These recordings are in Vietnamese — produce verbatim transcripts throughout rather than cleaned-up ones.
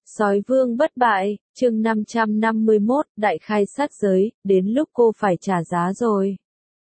Sói vương bất bại, chương năm trăm năm mươi mốt, đại khai sát giới, đến lúc cô phải trả giá rồi.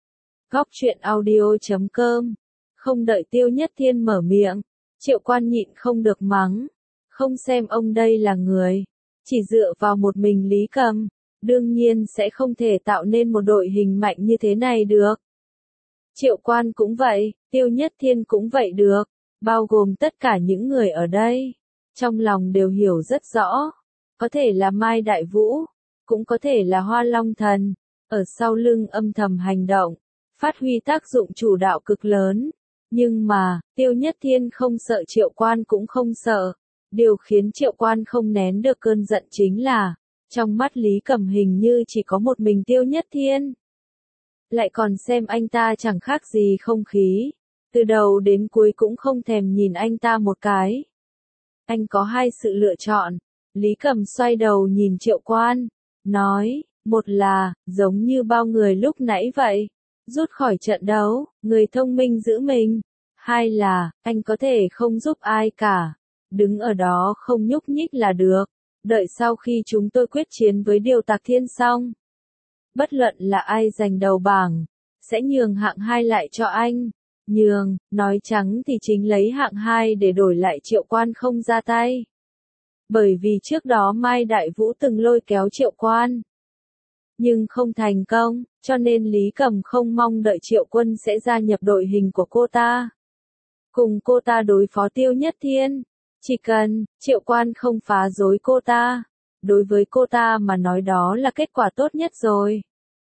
Góc truyện audio chấm com. Không đợi Tiêu Nhất Thiên mở miệng, Triệu Quan nhịn không được mắng. Không xem ông đây là người, chỉ dựa vào một mình Lý Cầm, đương nhiên sẽ không thể tạo nên một đội hình mạnh như thế này được. Triệu Quan cũng vậy, Tiêu Nhất Thiên cũng vậy được, bao gồm tất cả những người ở đây. Trong lòng đều hiểu rất rõ, có thể là Mai Đại Vũ, cũng có thể là Hoa Long Thần, ở sau lưng âm thầm hành động, phát huy tác dụng chủ đạo cực lớn. Nhưng mà, Tiêu Nhất Thiên không sợ Triệu Quan cũng không sợ. Điều khiến Triệu Quan không nén được cơn giận chính là, trong mắt Lý Cầm hình như chỉ có một mình Tiêu Nhất Thiên. Lại còn xem anh ta chẳng khác gì không khí, từ đầu đến cuối cũng không thèm nhìn anh ta một cái. Anh có hai sự lựa chọn. Lý Cầm xoay đầu nhìn Triệu Quan, nói, một là, giống như bao người lúc nãy vậy, rút khỏi trận đấu, người thông minh giữ mình. Hai là, anh có thể không giúp ai cả, đứng ở đó không nhúc nhích là được, đợi sau khi chúng tôi quyết chiến với Điều Tạc Thiên xong. Bất luận là ai giành đầu bảng, sẽ nhường hạng hai lại cho anh. Nhường, nói trắng thì chính lấy hạng hai để đổi lại Triệu Quan không ra tay. Bởi vì trước đó Mai Đại Vũ từng lôi kéo Triệu Quan, nhưng không thành công, cho nên Lý Cầm không mong đợi Triệu Quân sẽ gia nhập đội hình của cô ta. Cùng cô ta đối phó Tiêu Nhất Thiên, chỉ cần Triệu Quan không phá rối cô ta, đối với cô ta mà nói đó là kết quả tốt nhất rồi.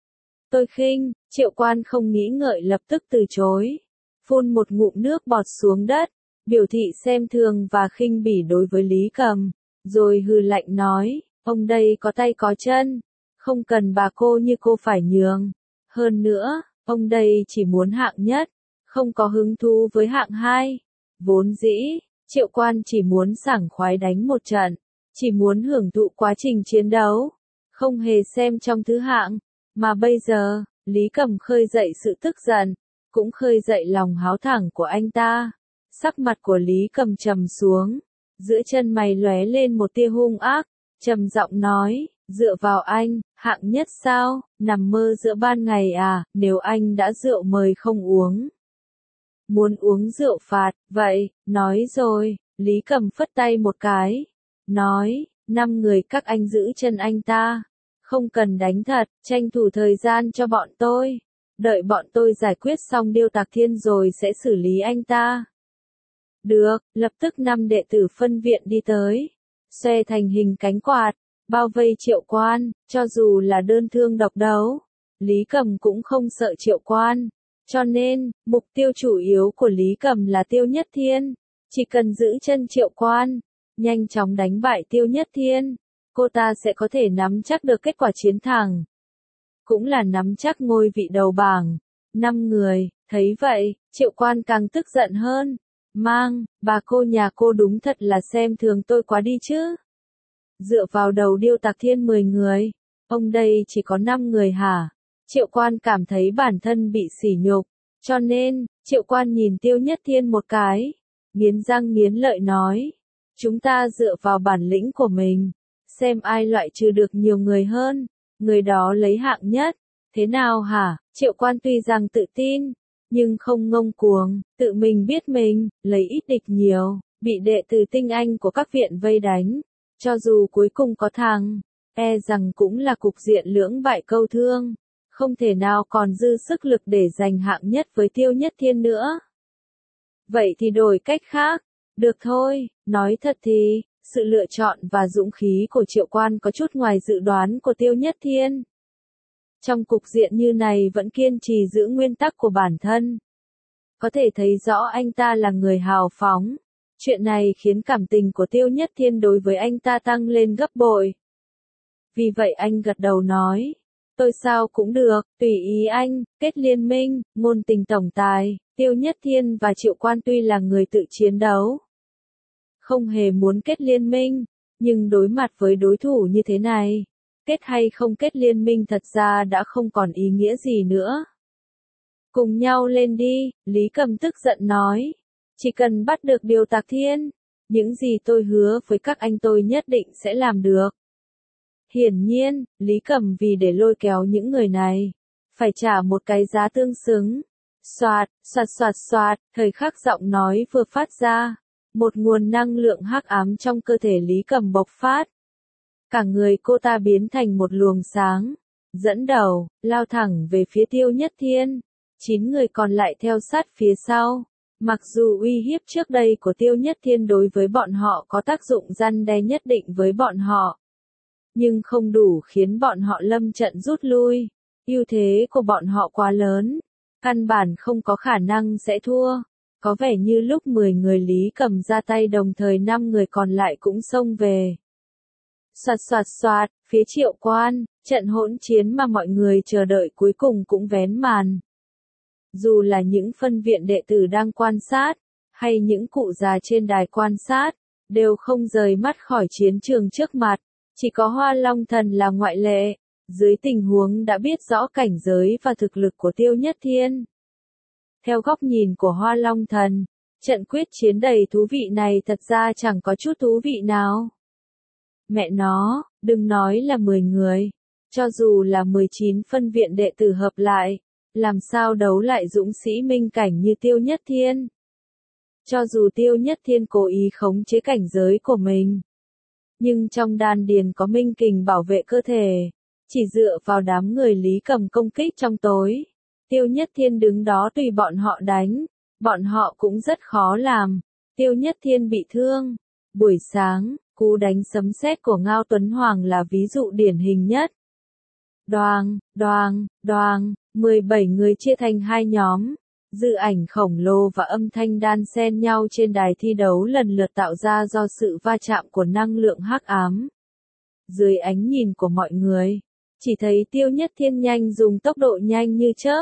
Tôi khinh, Triệu Quan không nghĩ ngợi lập tức từ chối. Phun một ngụm nước bọt xuống đất, biểu thị xem thường và khinh bỉ đối với Lý Cầm, rồi hừ lạnh nói, ông đây có tay có chân, không cần bà cô như cô phải nhường. Hơn nữa, ông đây chỉ muốn hạng nhất, không có hứng thú với hạng hai. Vốn dĩ, Triệu Quan chỉ muốn sảng khoái đánh một trận, chỉ muốn hưởng thụ quá trình chiến đấu, không hề xem trong thứ hạng, mà bây giờ, Lý Cầm khơi dậy sự tức giận, cũng khơi dậy lòng háo thẳng của anh ta. Sắc mặt của Lý Cầm trầm xuống, giữa chân mày lóe lên một tia hung ác, trầm giọng nói, dựa vào anh, hạng nhất sao, nằm mơ giữa ban ngày à, nếu anh đã rượu mời không uống. Muốn uống rượu phạt, vậy, nói rồi, Lý Cầm phất tay một cái, nói, năm người các anh giữ chân anh ta, không cần đánh thật, tranh thủ thời gian cho bọn tôi. Đợi bọn tôi giải quyết xong Điêu Tạc Thiên rồi sẽ xử lý anh ta. Được, lập tức năm đệ tử phân viện đi tới, xoe thành hình cánh quạt, bao vây Triệu Quan, cho dù là đơn thương độc đấu, Lý Cầm cũng không sợ Triệu Quan. Cho nên, mục tiêu chủ yếu của Lý Cầm là Tiêu Nhất Thiên, chỉ cần giữ chân Triệu Quan, nhanh chóng đánh bại Tiêu Nhất Thiên, cô ta sẽ có thể nắm chắc được kết quả chiến thắng. Cũng là nắm chắc ngôi vị đầu bảng. Năm người, thấy vậy, Triệu Quan càng tức giận hơn. Mang, bà cô nhà cô đúng thật là xem thường tôi quá đi chứ. Dựa vào đầu Điêu Tạc Thiên mười người, ông đây chỉ có năm người hả? Triệu Quan cảm thấy bản thân bị sỉ nhục, cho nên, Triệu Quan nhìn Tiêu Nhất Thiên một cái, nghiến răng nghiến lợi nói, chúng ta dựa vào bản lĩnh của mình, xem ai loại trừ được nhiều người hơn. Người đó lấy hạng nhất, thế nào hả? Triệu Quan tuy rằng tự tin, nhưng không ngông cuồng, tự mình biết mình, lấy ít địch nhiều, bị đệ tử tinh anh của các viện vây đánh. Cho dù cuối cùng có thắng, e rằng cũng là cục diện lưỡng bại câu thương, không thể nào còn dư sức lực để giành hạng nhất với Tiêu Nhất Thiên nữa. Vậy thì đổi cách khác, được thôi, nói thật thì, sự lựa chọn và dũng khí của Triệu Quan có chút ngoài dự đoán của Tiêu Nhất Thiên. Trong cục diện như này vẫn kiên trì giữ nguyên tắc của bản thân. Có thể thấy rõ anh ta là người hào phóng. Chuyện này khiến cảm tình của Tiêu Nhất Thiên đối với anh ta tăng lên gấp bội. Vì vậy anh gật đầu nói, tôi sao cũng được, tùy ý anh, kết liên minh, ngôn tình tổng tài. Tiêu Nhất Thiên và Triệu Quan tuy là người tự chiến đấu, không hề muốn kết liên minh, nhưng đối mặt với đối thủ như thế này, kết hay không kết liên minh thật ra đã không còn ý nghĩa gì nữa. Cùng nhau lên đi, Lý Cầm tức giận nói, chỉ cần bắt được Điều Tạc Thiên, Những gì tôi hứa với các anh tôi nhất định sẽ làm được. Hiển nhiên, Lý Cầm vì để lôi kéo những người này, phải trả một cái giá tương xứng. Soạt, soạt soạt soạt, thời khắc giọng nói vừa phát ra, một nguồn năng lượng hắc ám trong cơ thể Lý Cầm bộc phát. Cả người cô ta biến thành một luồng sáng, dẫn đầu, lao thẳng về phía Tiêu Nhất Thiên. Chín người còn lại theo sát phía sau. Mặc dù uy hiếp trước đây của Tiêu Nhất Thiên đối với bọn họ có tác dụng răn đe nhất định với bọn họ, nhưng không đủ khiến bọn họ lâm trận rút lui. Ưu thế của bọn họ quá lớn, căn bản không có khả năng sẽ thua. Có vẻ như lúc mười người Lý Cầm ra tay đồng thời năm người còn lại cũng xông về. Soạt soạt soạt, phía Triệu Quan, trận hỗn chiến mà mọi người chờ đợi cuối cùng cũng vén màn. Dù là những phân viện đệ tử đang quan sát, hay những cụ già trên đài quan sát, đều không rời mắt khỏi chiến trường trước mặt. Chỉ có Hoa Long Thần là ngoại lệ. Dưới tình huống đã biết rõ cảnh giới và thực lực của Tiêu Nhất Thiên. Theo góc nhìn của Hoa Long Thần, trận quyết chiến đầy thú vị này thật ra chẳng có chút thú vị nào. Mẹ nó, đừng nói là mười người, cho dù là mười chín phân viện đệ tử hợp lại, làm sao đấu lại dũng sĩ minh cảnh như Tiêu Nhất Thiên. Cho dù Tiêu Nhất Thiên cố ý khống chế cảnh giới của mình, nhưng trong đan điền có minh kình bảo vệ cơ thể, chỉ dựa vào đám người Lý Cầm công kích trong tối, Tiêu Nhất Thiên đứng đó tùy bọn họ đánh, bọn họ cũng rất khó làm. Tiêu Nhất Thiên bị thương. Buổi sáng, cú đánh sấm sét của Ngao Tuấn Hoàng là ví dụ điển hình nhất. Đoàng, đoàng, đoàng, mười bảy người chia thành hai nhóm. Dư ảnh khổng lồ và âm thanh đan xen nhau trên đài thi đấu lần lượt tạo ra do sự va chạm của năng lượng hắc ám. Dưới ánh nhìn của mọi người, chỉ thấy Tiêu Nhất Thiên nhanh dùng tốc độ nhanh như chớp.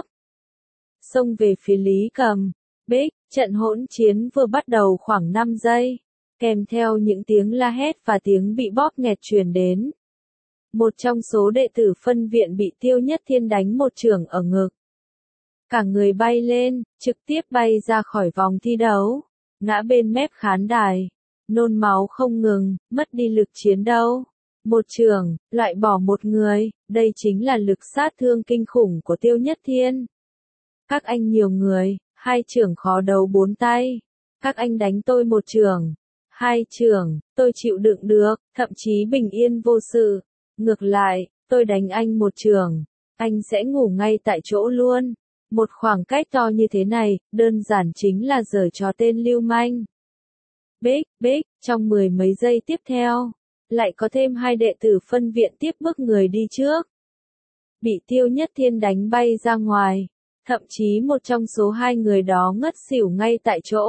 Xông về phía Lý Cầm. Bích, trận hỗn chiến vừa bắt đầu khoảng năm giây. Kèm theo những tiếng la hét và tiếng bị bóp nghẹt truyền đến. Một trong số đệ tử phân viện bị Tiêu Nhất Thiên đánh một chưởng ở ngực. Cả người bay lên, trực tiếp bay ra khỏi vòng thi đấu. Ngã bên mép khán đài. Nôn máu không ngừng, mất đi lực chiến đấu. Một chưởng, loại bỏ một người, đây chính là lực sát thương kinh khủng của Tiêu Nhất Thiên. Các anh nhiều người, hai chưởng khó đấu bốn tay. Các anh đánh tôi một chưởng, hai chưởng, tôi chịu đựng được, thậm chí bình yên vô sự. Ngược lại, tôi đánh anh một chưởng, anh sẽ ngủ ngay tại chỗ luôn. Một khoảng cách to như thế này, đơn giản chính là giở trò tên lưu manh. Bích, bích, trong mười mấy giây tiếp theo, lại có thêm hai đệ tử phân viện tiếp bước người đi trước. Bị Tiêu Nhất Thiên đánh bay ra ngoài, thậm chí một trong số hai người đó ngất xỉu ngay tại chỗ.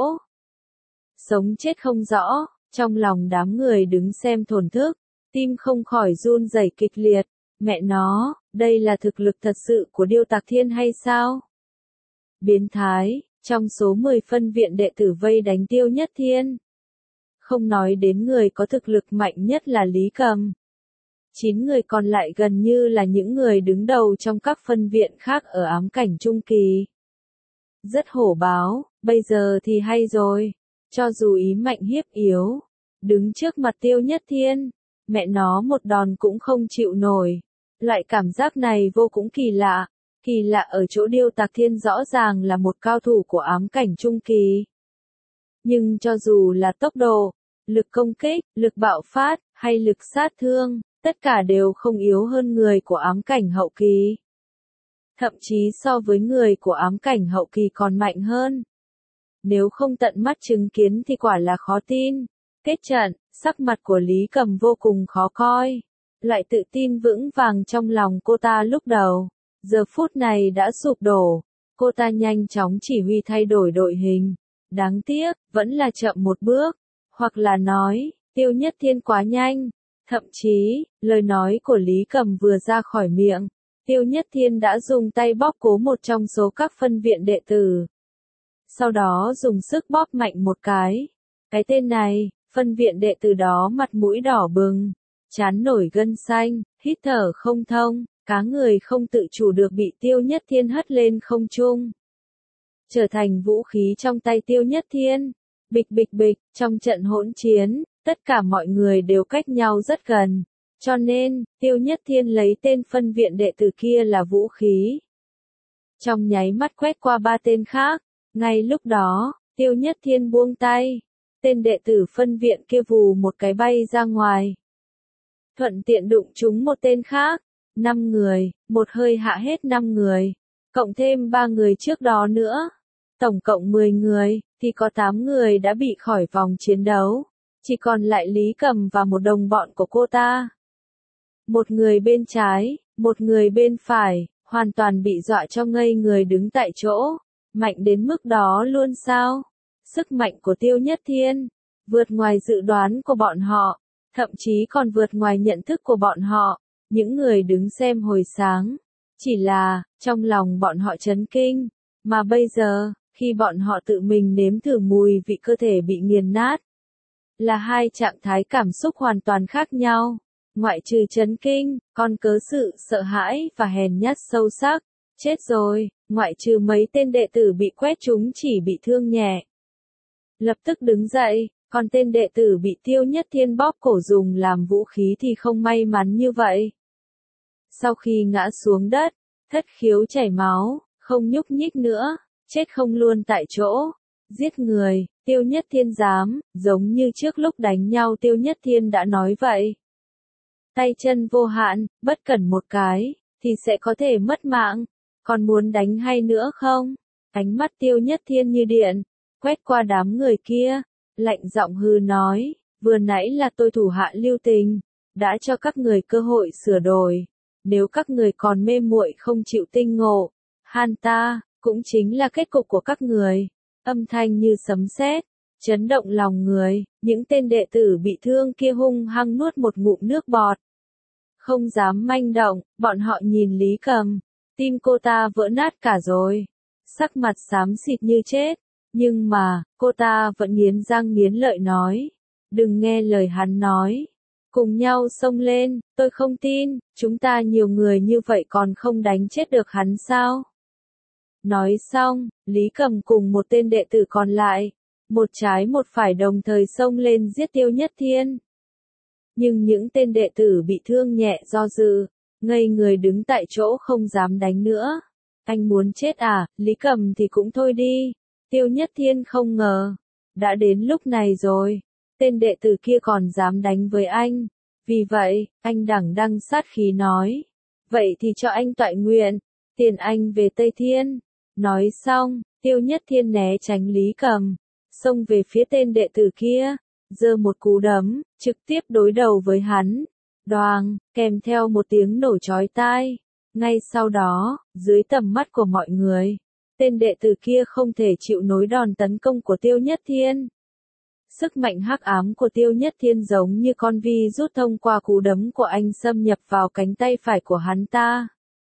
Sống chết không rõ, trong lòng đám người đứng xem thổn thức, tim không khỏi run rẩy kịch liệt. Mẹ nó, đây là thực lực thật sự của Điêu Tạc Thiên hay sao? Biến thái, trong số mười phân viện đệ tử vây đánh Tiêu Nhất Thiên. Không nói đến người có thực lực mạnh nhất là Lý Cầm. Chín người còn lại gần như là những người đứng đầu trong các phân viện khác ở ám cảnh trung kỳ. Rất hổ báo, bây giờ thì hay rồi. Cho dù ý mạnh hiếp yếu, đứng trước mặt Tiêu Nhất Thiên, mẹ nó một đòn cũng không chịu nổi. Loại cảm giác này vô cùng kỳ lạ. Kỳ lạ ở chỗ Điêu Tạc Thiên rõ ràng là một cao thủ của ám cảnh trung kỳ. Nhưng cho dù là tốc độ, lực công kích, lực bạo phát, hay lực sát thương, tất cả đều không yếu hơn người của ám cảnh hậu kỳ. Thậm chí so với người của ám cảnh hậu kỳ còn mạnh hơn. Nếu không tận mắt chứng kiến thì quả là khó tin. Kết trận, sắc mặt của Lý Cầm vô cùng khó coi. Loại tự tin vững vàng trong lòng cô ta lúc đầu, giờ phút này đã sụp đổ. Cô ta nhanh chóng chỉ huy thay đổi đội hình. Đáng tiếc, vẫn là chậm một bước. Hoặc là nói, Tiêu Nhất Thiên quá nhanh. Thậm chí, lời nói của Lý Cầm vừa ra khỏi miệng, Tiêu Nhất Thiên đã dùng tay bóp cố một trong số các phân viện đệ tử. Sau đó dùng sức bóp mạnh một cái. Cái tên này, phân viện đệ tử đó mặt mũi đỏ bừng, trán nổi gân xanh, hít thở không thông, cá người không tự chủ được bị Tiêu Nhất Thiên hất lên không trung. Trở thành vũ khí trong tay Tiêu Nhất Thiên. Bịch bịch bịch, trong trận hỗn chiến, tất cả mọi người đều cách nhau rất gần. Cho nên, Tiêu Nhất Thiên lấy tên phân viện đệ tử kia là vũ khí. Trong nháy mắt quét qua ba tên khác, ngay lúc đó, Tiêu Nhất Thiên buông tay. Tên đệ tử phân viện kia vù một cái bay ra ngoài. Thuận tiện đụng trúng một tên khác. Năm người, một hơi hạ hết năm người. Cộng thêm ba người trước đó nữa. Tổng cộng mười người, thì có tám người đã bị khỏi vòng chiến đấu. Chỉ còn lại Lý Cầm và một đồng bọn của cô ta. Một người bên trái, một người bên phải, hoàn toàn bị dọa cho ngây người đứng tại chỗ. Mạnh đến mức đó luôn sao? Sức mạnh của Tiêu Nhất Thiên, vượt ngoài dự đoán của bọn họ, thậm chí còn vượt ngoài nhận thức của bọn họ. Những người đứng xem hồi sáng, chỉ là, trong lòng bọn họ chấn kinh, mà bây giờ, khi bọn họ tự mình nếm thử mùi vị cơ thể bị nghiền nát, là hai trạng thái cảm xúc hoàn toàn khác nhau. Ngoại trừ chấn kinh, còn cớ sự sợ hãi và hèn nhát sâu sắc. Chết rồi, ngoại trừ mấy tên đệ tử bị quét chúng chỉ bị thương nhẹ. Lập tức đứng dậy, còn tên đệ tử bị Tiêu Nhất Thiên bóp cổ dùng làm vũ khí thì không may mắn như vậy. Sau khi ngã xuống đất, thất khiếu chảy máu, không nhúc nhích nữa, chết không luôn tại chỗ. Giết người, Tiêu Nhất Thiên dám, giống như trước lúc đánh nhau Tiêu Nhất Thiên đã nói vậy. Tay chân vô hạn, bất cẩn một cái, thì sẽ có thể mất mạng. Còn muốn đánh hay nữa không? Ánh mắt Tiêu Nhất Thiên như điện, quét qua đám người kia, lạnh giọng hừ nói, vừa nãy là tôi thủ hạ lưu tình, đã cho các người cơ hội sửa đổi. Nếu các người còn mê muội không chịu tinh ngộ, han ta, cũng chính là kết cục của các người. Âm thanh như sấm sét, chấn động lòng người, những tên đệ tử bị thương kia hung hăng nuốt một ngụm nước bọt. Không dám manh động, bọn họ nhìn Lý Cầm, tim cô ta vỡ nát cả rồi. Sắc mặt xám xịt như chết, nhưng mà, cô ta vẫn nghiến răng nghiến lợi nói. Đừng nghe lời hắn nói. Cùng nhau xông lên, tôi không tin, chúng ta nhiều người như vậy còn không đánh chết được hắn sao? Nói xong, Lý Cầm cùng một tên đệ tử còn lại, một trái một phải đồng thời xông lên giết Tiêu Nhất Thiên. Nhưng những tên đệ tử bị thương nhẹ do dự, ngây người đứng tại chỗ không dám đánh nữa. Anh muốn chết à, Lý Cầm thì cũng thôi đi. Tiêu Nhất Thiên không ngờ, đã đến lúc này rồi, tên đệ tử kia còn dám đánh với anh. Vì vậy, anh đằng đằng sát khí nói, vậy thì cho anh toại nguyện, tiền anh về Tây Thiên. Nói xong, Tiêu Nhất Thiên né tránh Lý Cầm, xông về phía tên đệ tử kia, giơ một cú đấm, trực tiếp đối đầu với hắn. Đoàng, kèm theo một tiếng nổ chói tai. Ngay sau đó, dưới tầm mắt của mọi người, tên đệ tử kia không thể chịu nổi đòn tấn công của Tiêu Nhất Thiên. Sức mạnh hắc ám của Tiêu Nhất Thiên giống như con vi rút thông qua cú đấm của anh xâm nhập vào cánh tay phải của hắn ta.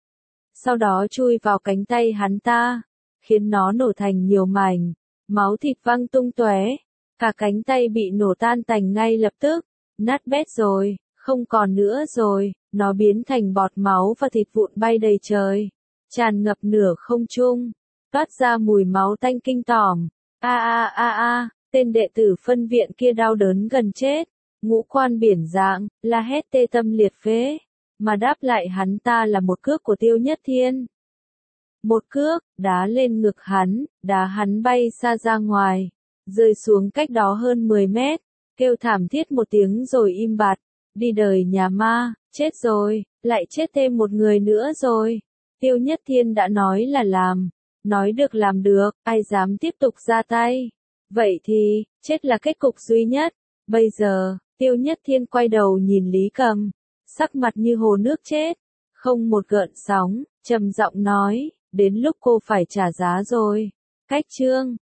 Sau đó chui vào cánh tay hắn ta, khiến nó nổ thành nhiều mảnh, máu thịt văng tung tóe, cả cánh tay bị nổ tan tành ngay lập tức, nát bét rồi, không còn nữa rồi, nó biến thành bọt máu và thịt vụn bay đầy trời, tràn ngập nửa không trung, toát ra mùi máu tanh kinh tởm. A a a a, tên đệ tử phân viện kia đau đớn gần chết, ngũ quan biển dạng, la hét tê tâm liệt phế, mà đáp lại hắn ta là một cước của Tiêu Nhất Thiên. Một cước, đá lên ngực hắn, đá hắn bay xa ra ngoài, rơi xuống cách đó hơn mười mét, kêu thảm thiết một tiếng rồi im bặt. Đi đời nhà ma, chết rồi, lại chết thêm một người nữa rồi. Tiêu Nhất Thiên đã nói là làm, nói được làm được, ai dám tiếp tục ra tay. Vậy thì, chết là kết cục duy nhất. Bây giờ, Tiêu Nhất Thiên quay đầu nhìn Lý Cầm, sắc mặt như hồ nước chết, không một gợn sóng, trầm giọng nói, đến lúc cô phải trả giá rồi. Cách chương